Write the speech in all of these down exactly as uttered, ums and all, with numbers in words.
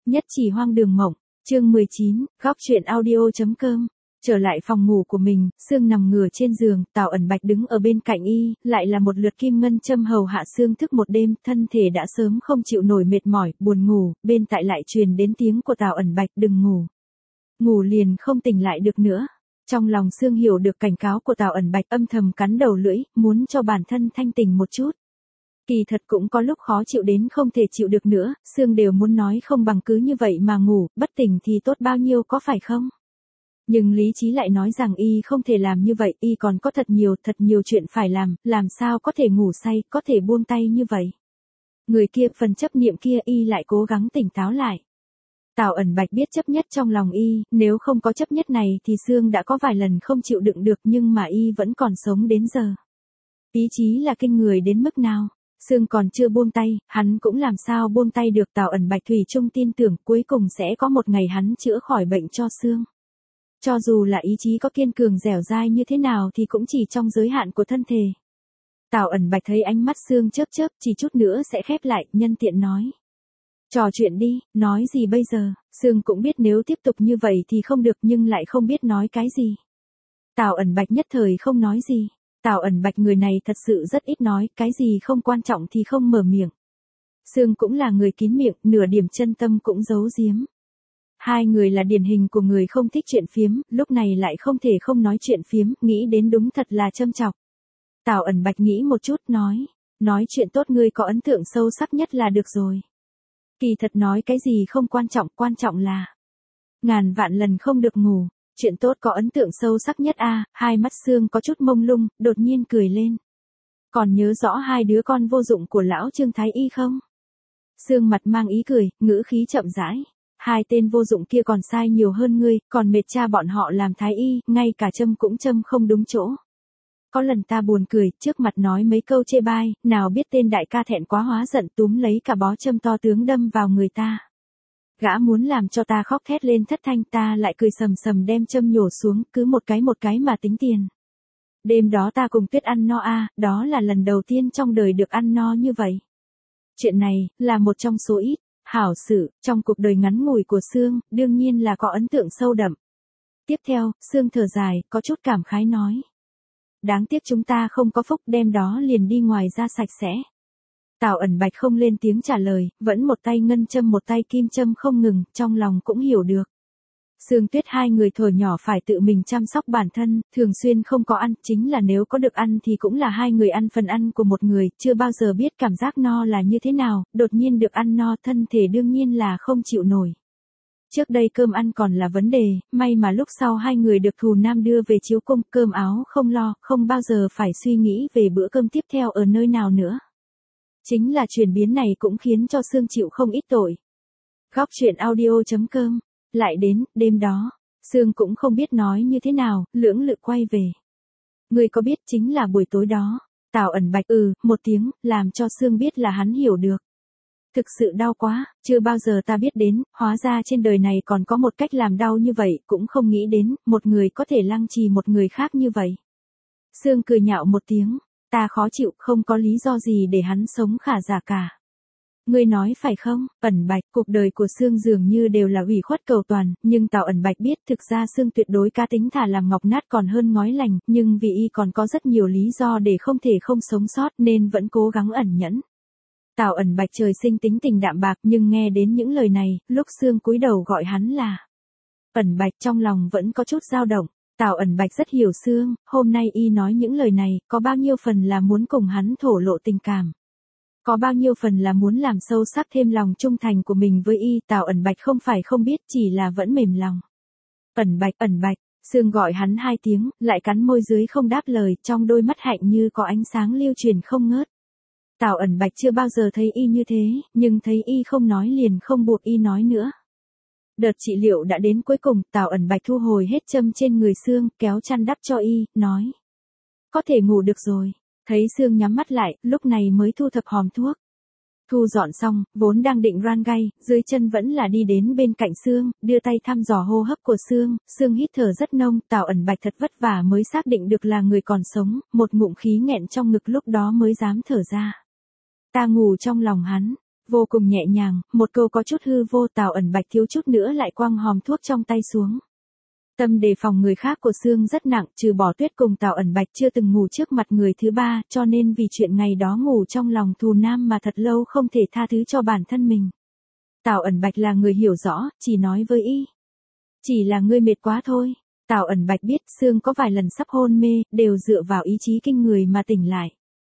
Nhất chỉ hoang đường mộng, chương mười chín, góc truyện audio.com. Trở lại phòng ngủ của mình, Sương nằm ngửa trên giường, Tào Ẩn Bạch đứng ở bên cạnh y, lại là một lượt kim ngân châm hầu hạ Sương thức một đêm, thân thể đã sớm không chịu nổi mệt mỏi, buồn ngủ, bên tại lại truyền đến tiếng của Tào Ẩn Bạch, đừng ngủ. Ngủ liền không tỉnh lại được nữa. Trong lòng Sương hiểu được cảnh cáo của Tào Ẩn Bạch, âm thầm cắn đầu lưỡi, muốn cho bản thân thanh tỉnh một chút. Kỳ thật cũng có lúc khó chịu đến không thể chịu được nữa, Sương đều muốn nói không bằng cứ như vậy mà ngủ, bất tỉnh thì tốt bao nhiêu có phải không? Nhưng lý trí lại nói rằng y không thể làm như vậy, y còn có thật nhiều, thật nhiều chuyện phải làm, làm sao có thể ngủ say, có thể buông tay như vậy. Người kia, phần chấp niệm kia y lại cố gắng tỉnh táo lại. Tào Ẩn Bạch biết chấp nhất trong lòng y, nếu không có chấp nhất này thì Sương đã có vài lần không chịu đựng được nhưng mà y vẫn còn sống đến giờ. Ý chí là kinh người đến mức nào? Sương còn chưa buông tay, hắn cũng làm sao buông tay được. Tào Ẩn Bạch thủy chung tin tưởng cuối cùng sẽ có một ngày hắn chữa khỏi bệnh cho Sương. Cho dù là ý chí có kiên cường dẻo dai như thế nào thì cũng chỉ trong giới hạn của thân thể. Tào Ẩn Bạch thấy ánh mắt Sương chớp chớp, chỉ chút nữa sẽ khép lại, nhân tiện nói. Trò chuyện đi, nói gì bây giờ? Sương cũng biết nếu tiếp tục như vậy thì không được nhưng lại không biết nói cái gì. Tào Ẩn Bạch nhất thời không nói gì. Tào Ẩn Bạch người này thật sự rất ít nói, cái gì không quan trọng thì không mở miệng. Sương cũng là người kín miệng, nửa điểm chân tâm cũng giấu giếm. Hai người là điển hình của người không thích chuyện phiếm, lúc này lại không thể không nói chuyện phiếm, nghĩ đến đúng thật là châm chọc. Tào Ẩn Bạch nghĩ một chút nói, nói chuyện tốt ngươi có ấn tượng sâu sắc nhất là được rồi. Kỳ thật nói cái gì không quan trọng, quan trọng là ngàn vạn lần không được ngủ. Chuyện tốt có ấn tượng sâu sắc nhất a à, hai mắt Sương có chút mông lung, đột nhiên cười lên. Còn nhớ rõ hai đứa con vô dụng của lão Trương Thái Y không? Sương mặt mang ý cười, ngữ khí chậm rãi. Hai tên vô dụng kia còn sai nhiều hơn ngươi, còn mệt cha bọn họ làm Thái Y, ngay cả châm cũng châm không đúng chỗ. Có lần ta buồn cười, trước mặt nói mấy câu chê bai, nào biết tên đại ca thẹn quá hóa giận túm lấy cả bó châm to tướng đâm vào người ta. Gã muốn làm cho ta khóc thét lên thất thanh, ta lại cười sầm sầm đem châm nhổ xuống, cứ một cái một cái mà tính tiền. Đêm đó ta cùng Tuyết ăn no a, à, đó là lần đầu tiên trong đời được ăn no như vậy. Chuyện này, là một trong số ít, hảo sự, trong cuộc đời ngắn ngủi của Sương, đương nhiên là có ấn tượng sâu đậm. Tiếp theo, Sương thở dài, có chút cảm khái nói. Đáng tiếc chúng ta không có phúc, đêm đó liền đi ngoài ra sạch sẽ. Tào Ẩn Bạch không lên tiếng trả lời, vẫn một tay ngân châm một tay kim châm không ngừng, trong lòng cũng hiểu được. Sương Tuyết hai người thuở nhỏ phải tự mình chăm sóc bản thân, thường xuyên không có ăn, chính là nếu có được ăn thì cũng là hai người ăn phần ăn của một người, chưa bao giờ biết cảm giác no là như thế nào, đột nhiên được ăn no thân thể đương nhiên là không chịu nổi. Trước đây cơm ăn còn là vấn đề, may mà lúc sau hai người được Thù Nam đưa về chiếu cung, cơm áo không lo, không bao giờ phải suy nghĩ về bữa cơm tiếp theo ở nơi nào nữa. Chính là chuyển biến này cũng khiến cho Sương chịu không ít tội. Góc truyện audio.com. Lại đến, đêm đó, Sương cũng không biết nói như thế nào, lưỡng lự quay về. Người có biết chính là buổi tối đó. Tào Ẩn Bạch ừ, một tiếng, làm cho Sương biết là hắn hiểu được. Thực sự đau quá, chưa bao giờ ta biết đến, hóa ra trên đời này còn có một cách làm đau như vậy, cũng không nghĩ đến, một người có thể lăng trì một người khác như vậy. Sương cười nhạo một tiếng, ta khó chịu, không có lý do gì để hắn sống khả giả cả. Ngươi nói phải không? Ẩn Bạch, cuộc đời của Sương dường như đều là ủy khuất cầu toàn, nhưng Tào Ẩn Bạch biết thực ra Sương tuyệt đối cá tính thà làm ngọc nát còn hơn ngói lành, nhưng vì y còn có rất nhiều lý do để không thể không sống sót nên vẫn cố gắng ẩn nhẫn. Tào Ẩn Bạch trời sinh tính tình đạm bạc nhưng nghe đến những lời này, lúc Sương cúi đầu gọi hắn là Ẩn Bạch trong lòng vẫn có chút dao động. Tào Ẩn Bạch rất hiểu Sương, hôm nay y nói những lời này, có bao nhiêu phần là muốn cùng hắn thổ lộ tình cảm. Có bao nhiêu phần là muốn làm sâu sắc thêm lòng trung thành của mình với y, Tào Ẩn Bạch không phải không biết, chỉ là vẫn mềm lòng. Ẩn Bạch, Ẩn Bạch, Sương gọi hắn hai tiếng, lại cắn môi dưới không đáp lời, trong đôi mắt hạnh như có ánh sáng lưu truyền không ngớt. Tào Ẩn Bạch chưa bao giờ thấy y như thế, nhưng thấy y không nói liền không buộc y nói nữa. Đợt trị liệu đã đến cuối cùng, Tào Ẩn Bạch thu hồi hết châm trên người Sương, kéo chăn đắp cho y, nói. Có thể ngủ được rồi. Thấy Sương nhắm mắt lại, lúc này mới thu thập hòm thuốc. Thu dọn xong, vốn đang định ran gay, dưới chân vẫn là đi đến bên cạnh Sương, đưa tay thăm dò hô hấp của Sương, Sương hít thở rất nông, Tào Ẩn Bạch thật vất vả mới xác định được là người còn sống, một ngụm khí nghẹn trong ngực lúc đó mới dám thở ra. Ta ngủ trong lòng hắn, Vô cùng nhẹ nhàng, một câu có chút hư vô, Tào Ẩn Bạch thiếu chút nữa lại quăng hòm thuốc trong tay xuống. Tâm đề phòng người khác của Sương rất nặng, trừ bỏ Tuyết cùng Tào Ẩn Bạch chưa từng ngủ trước mặt người thứ ba, cho nên vì chuyện ngày đó ngủ trong lòng thù nam mà thật lâu không thể tha thứ cho bản thân mình. Tào Ẩn Bạch là người hiểu rõ, chỉ nói với y. Chỉ là ngươi mệt quá thôi. Tào Ẩn Bạch biết Sương có vài lần sắp hôn mê, đều dựa vào ý chí kinh người mà tỉnh lại.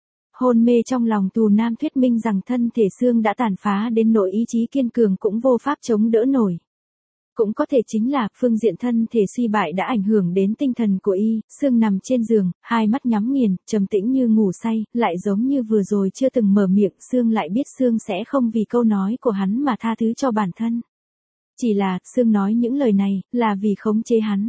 Hôn mê trong lòng tù nam thuyết minh rằng thân thể Sương đã tàn phá đến nỗi ý chí kiên cường cũng vô pháp chống đỡ nổi. Cũng có thể chính là phương diện thân thể suy bại đã ảnh hưởng đến tinh thần của y. Sương nằm trên giường, hai mắt nhắm nghiền, trầm tĩnh như ngủ say, lại giống như vừa rồi chưa từng mở miệng. Sương lại biết Sương sẽ không vì câu nói của hắn mà tha thứ cho bản thân. Chỉ là Sương nói những lời này là vì khống chế hắn,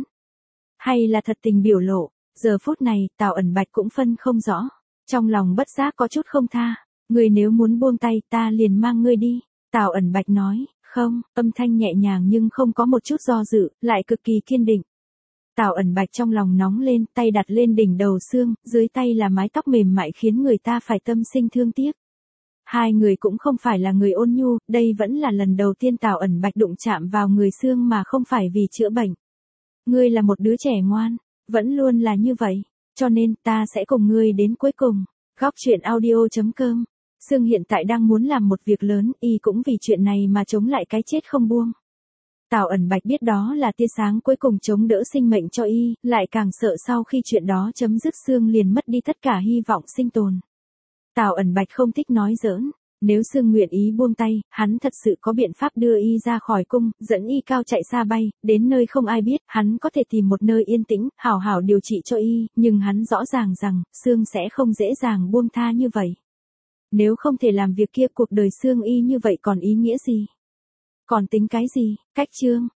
hay là thật tình biểu lộ. Giờ phút này Tào Ẩn Bạch cũng phân không rõ, trong lòng bất giác có chút không tha. Ngươi nếu muốn buông tay ta liền mang ngươi đi. Tào Ẩn Bạch nói. Không, âm thanh nhẹ nhàng nhưng không có một chút do dự, lại cực kỳ kiên định. Tào Ẩn Bạch trong lòng nóng lên, tay đặt lên đỉnh đầu Sương, dưới tay là mái tóc mềm mại khiến người ta phải tâm sinh thương tiếc. Hai người cũng không phải là người ôn nhu, đây vẫn là lần đầu tiên Tào Ẩn Bạch đụng chạm vào người Sương mà không phải vì chữa bệnh. Ngươi là một đứa trẻ ngoan, vẫn luôn là như vậy, cho nên ta sẽ cùng ngươi đến cuối cùng. Góc truyện audio chấm com. Sương hiện tại đang muốn làm một việc lớn, y cũng vì chuyện này mà chống lại cái chết không buông. Tào Ẩn Bạch biết đó là tia sáng cuối cùng chống đỡ sinh mệnh cho y, lại càng sợ sau khi chuyện đó chấm dứt Sương liền mất đi tất cả hy vọng sinh tồn. Tào Ẩn Bạch không thích nói giỡn, nếu Sương nguyện ý buông tay, hắn thật sự có biện pháp đưa y ra khỏi cung, dẫn y cao chạy xa bay, đến nơi không ai biết, hắn có thể tìm một nơi yên tĩnh, hảo hảo điều trị cho y, nhưng hắn rõ ràng rằng, Sương sẽ không dễ dàng buông tha như vậy. Nếu không thể làm việc kia cuộc đời Sương y như vậy còn ý nghĩa gì? Còn tính cái gì? Cách chương.